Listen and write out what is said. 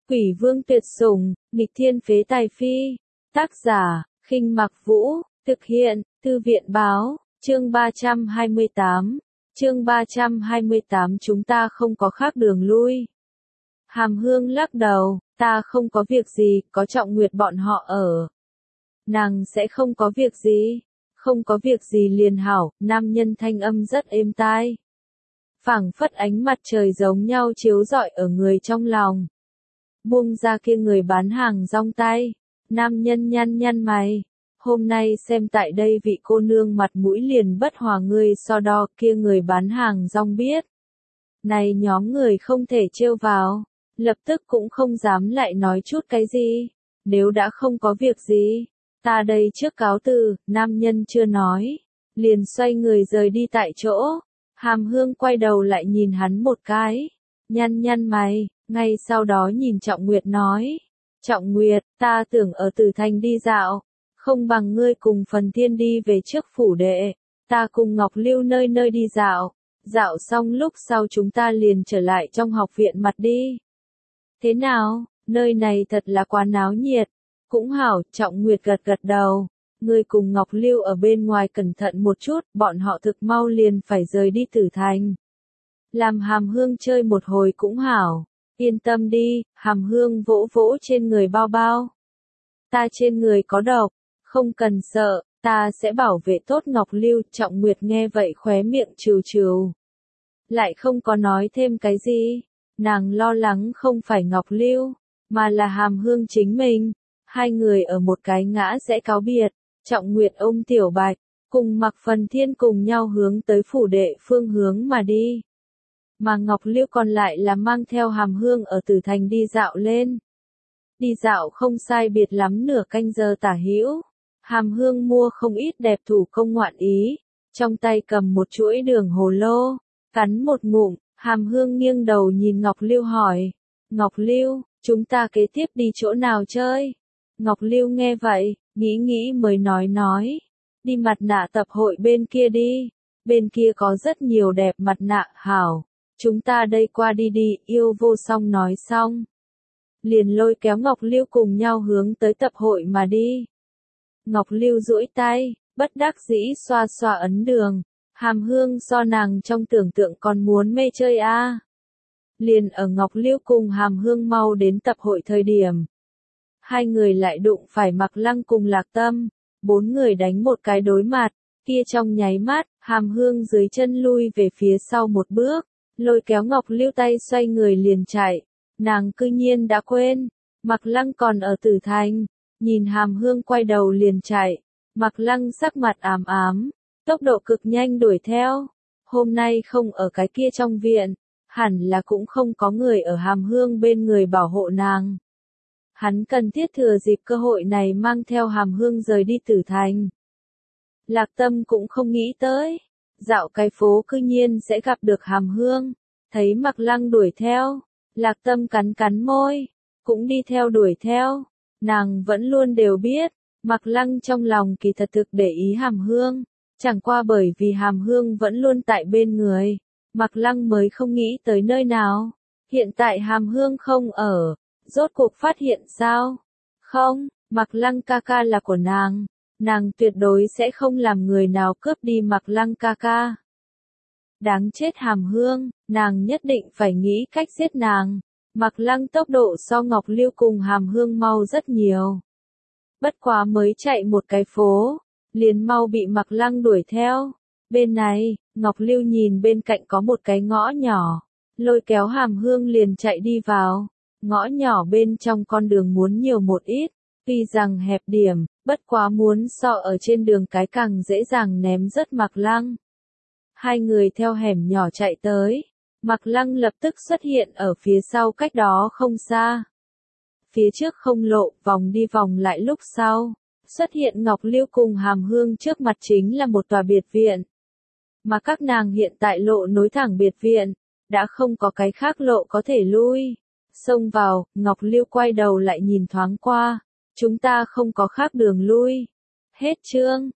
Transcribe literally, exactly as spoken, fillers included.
Quỷ vương tuyệt sủng, nghịch thiên phế tài phi. Tác giả, Khinh Mặc Vũ, thực hiện, Thư viện báo, chương ba trăm hai mươi tám. Chương ba trăm hai mươi tám chúng ta không có khác đường lui. Hàm Hương lắc đầu, ta không có việc gì, có Trọng Nguyệt bọn họ ở. Nàng sẽ không có việc gì, không có việc gì liền hảo, nam nhân thanh âm rất êm tai. Phảng phất ánh mặt trời giống nhau chiếu rọi ở người trong lòng. Buông ra kia người bán hàng rong tay, nam nhân nhăn nhăn mày. Hôm nay xem tại đây vị cô nương mặt mũi liền bất hòa ngươi so đo, kia người bán hàng rong biết. Này nhóm người không thể trêu vào, lập tức cũng không dám lại nói chút cái gì. Nếu đã không có việc gì, ta đây trước cáo từ, nam nhân chưa nói, liền xoay người rời đi tại chỗ. Hàm Hương quay đầu lại nhìn hắn một cái, nhăn nhăn mày, ngay sau đó nhìn Trọng Nguyệt nói. Trọng Nguyệt, ta tưởng ở Tử Thành đi dạo, không bằng ngươi cùng Phần Thiên đi về trước phủ đệ, ta cùng Ngọc Lưu nơi nơi đi dạo, dạo xong lúc sau chúng ta liền trở lại trong học viện mặt đi. Thế nào, nơi này thật là quá náo nhiệt. Cũng hảo, Trọng Nguyệt gật gật đầu. Ngươi cùng Ngọc Lưu ở bên ngoài cẩn thận một chút, bọn họ thực mau liền phải rời đi Tử Thành. Làm Hàm Hương chơi một hồi cũng hảo. Yên tâm đi, Hàm Hương vỗ vỗ trên người bao bao. Ta trên người có độc, không cần sợ, ta sẽ bảo vệ tốt Ngọc Lưu. Trọng Nguyệt nghe vậy khóe miệng trừ trừ. Lại không có nói thêm cái gì. Nàng lo lắng không phải Ngọc Lưu, mà là Hàm Hương chính mình. Hai người ở một cái ngã sẽ cáo biệt. Trọng Nguyệt ôm Tiểu Bạch, cùng Mạc Phần Thiên cùng nhau hướng tới phủ đệ phương hướng mà đi. Mà Ngọc Lưu còn lại là mang theo Hàm Hương ở Tử Thành đi dạo lên. Đi dạo không sai biệt lắm nửa canh giờ tả hữu. Hàm Hương mua không ít đẹp thủ công ngoạn ý, trong tay cầm một chuỗi đường hồ lô, cắn một ngụm. Hàm Hương nghiêng đầu nhìn Ngọc Lưu hỏi, Ngọc Lưu, chúng ta kế tiếp đi chỗ nào chơi? Ngọc Lưu nghe vậy, nghĩ nghĩ mới nói nói, đi mặt nạ tập hội bên kia đi, bên kia có rất nhiều đẹp mặt nạ, hảo, chúng ta đây qua đi đi, yêu vô song nói xong. Liền lôi kéo Ngọc Lưu cùng nhau hướng tới tập hội mà đi. Ngọc Lưu duỗi tay, bất đắc dĩ xoa xoa ấn đường. Hàm Hương so nàng trong tưởng tượng còn muốn mê chơi a. À. Liền ở Ngọc Lưu cùng Hàm Hương mau đến tập hội thời điểm. Hai người lại đụng phải Mạc Lăng cùng Lạc Tâm. Bốn người đánh một cái đối mặt, kia trong nháy mắt, Hàm Hương dưới chân lui về phía sau một bước, lôi kéo Ngọc Lưu tay xoay người liền chạy. Nàng cư nhiên đã quên, Mạc Lăng còn ở Tử Thành, nhìn Hàm Hương quay đầu liền chạy. Mạc Lăng sắc mặt ám ám. Tốc độ cực nhanh đuổi theo, hôm nay không ở cái kia trong viện, hẳn là cũng không có người ở Hàm Hương bên người bảo hộ nàng. Hắn cần thiết thừa dịp cơ hội này mang theo Hàm Hương rời đi Tử Thành. Lạc Tâm cũng không nghĩ tới, dạo cái phố cư nhiên sẽ gặp được Hàm Hương, thấy Mạc Lăng đuổi theo, Lạc Tâm cắn cắn môi, cũng đi theo đuổi theo, nàng vẫn luôn đều biết, Mạc Lăng trong lòng kỳ thật thực để ý Hàm Hương. Chẳng qua bởi vì Hàm Hương vẫn luôn tại bên người, Mạc Lăng mới không nghĩ tới nơi nào. Hiện tại Hàm Hương không ở, rốt cuộc phát hiện sao? Không, Mạc Lăng ca ca là của nàng, nàng tuyệt đối sẽ không làm người nào cướp đi Mạc Lăng ca ca. Đáng chết Hàm Hương, nàng nhất định phải nghĩ cách giết nàng. Mạc Lăng tốc độ so Ngọc Lưu cùng Hàm Hương mau rất nhiều. Bất quá mới chạy một cái phố, liền mau bị Mạc Lăng đuổi theo. Bên này, Ngọc Lưu nhìn bên cạnh có một cái ngõ nhỏ, lôi kéo Hàm Hương liền chạy đi vào. Ngõ nhỏ bên trong con đường muốn nhiều một ít, tuy rằng hẹp điểm, bất quá muốn so ở trên đường cái càng dễ dàng ném rớt Mạc Lăng. Hai người theo hẻm nhỏ chạy tới, Mạc Lăng lập tức xuất hiện ở phía sau cách đó không xa. Phía trước không lộ, vòng đi vòng lại lúc sau. Xuất hiện Ngọc Lưu cùng Hàm Hương trước mặt chính là một tòa biệt viện. Mà các nàng hiện tại lộ nối thẳng biệt viện, đã không có cái khác lộ có thể lui. Xông vào, Ngọc Lưu quay đầu lại nhìn thoáng qua, chúng ta không có khác đường lui. Hết chương.